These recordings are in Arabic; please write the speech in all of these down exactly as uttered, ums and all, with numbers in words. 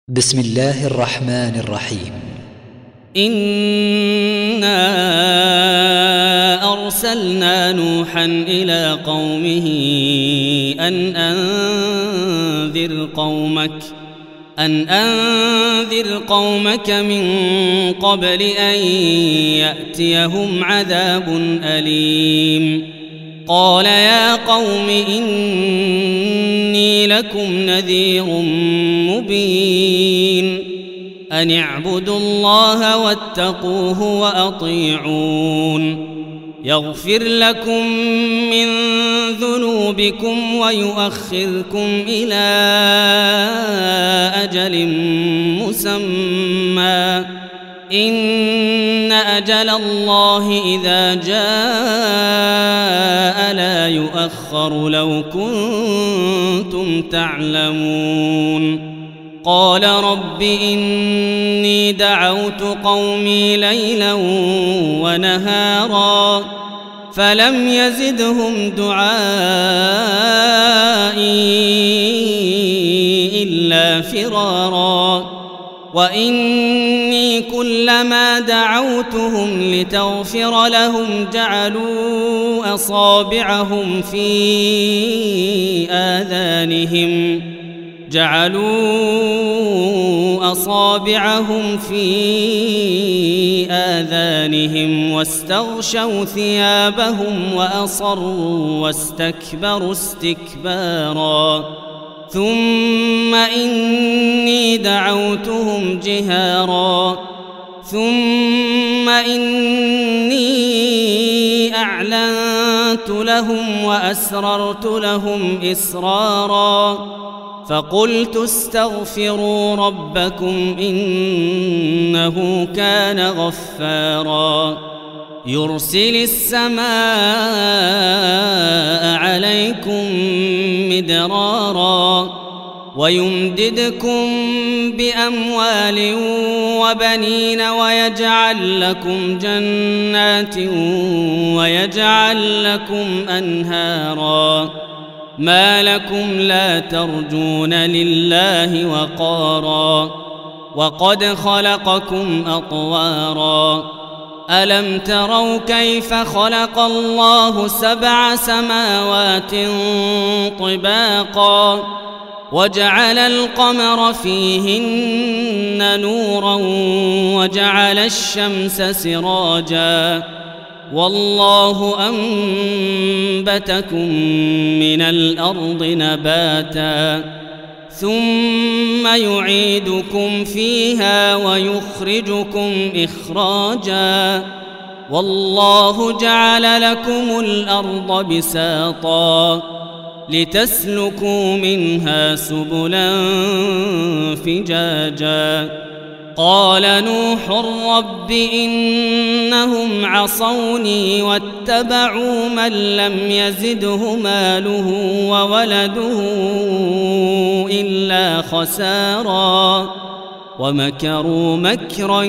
بسم الله الرحمن الرحيم. إنا أرسلنا نوحا إلى قومه أن أنذر قومك أن أنذر قومك من قبل أن يأتيهم عذاب أليم. قال يا قوم إني لكم نذير مبين أن اعبدوا الله واتقوه وأطيعون يغفر لكم من ذنوبكم ويؤخركم إلى أجل مسمى إن أجل الله إذا جاء لا يؤخر لو كنتم تعلمون. قال رب إني دعوت قومي ليلا ونهارا فلم يزدهم دعائي إلا فرارا وإني كلما دعوتهم لتغفر لهم جعلوا أصابعهم في آذانهم جعلوا أصابعهم في آذانهم واستغشوا ثيابهم وأصروا واستكبروا استكبارا ثم إني دعوتهم جهارا ثم إني أعلنت لهم وأسررت لهم إسرارا فقلت استغفروا ربكم إنه كان غفارا يرسل السماء عليكم مدرارا ويمددكم بأموال وبنين ويجعل لكم جنات ويجعل لكم أنهارا ما لكم لا ترجون لله وقارا وقد خلقكم أطوارا ألم تروا كيف خلق الله سبع سماوات طباقا وجعل القمر فيهن نورا وجعل الشمس سراجا والله أنبتكم من الأرض نباتا ثم يعيدكم فيها ويخرجكم إخراجا والله جعل لكم الأرض بساطا لتسلكوا منها سبلا فجاجا قال نوح رب إنهم عصوني واتبعوا من لم يزده ماله وولده إلا خسارا ومكروا مكرا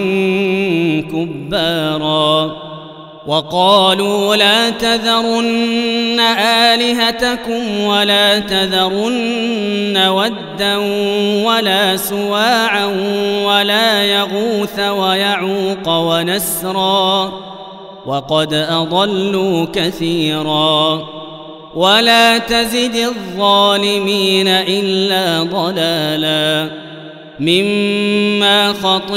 كبارا وقالوا لا تذرن آلهتكم ولا تذرن ودا ولا سواعا ولا يغوث ويعوق ونسرا وقد أضلوا كثيرا ولا تزد الظالمين إلا ضلالا مما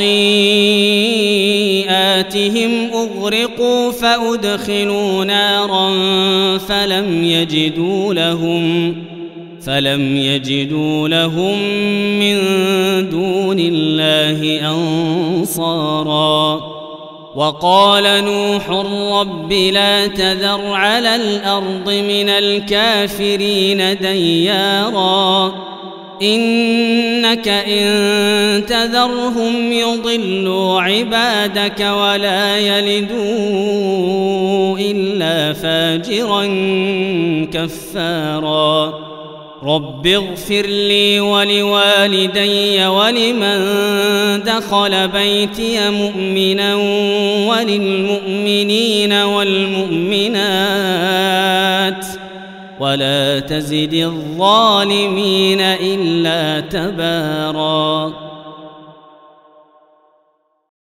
خطيئاتهم أغرقوا فأدخلوا نارا فلم يجدوا لهم فلم يجدوا لهم من دون الله أنصارا وقال نوح رب لا تذر على الأرض من الكافرين ديارا إنك إن تذرهم يضلوا عبادك ولا يلدوا إلا فاجرا كفارا رب اغفر لي ولوالدي ولمن دخل بيتي مؤمنا وللمؤمنين والمؤمنات ولا تزد الظالمين إلا تباراً.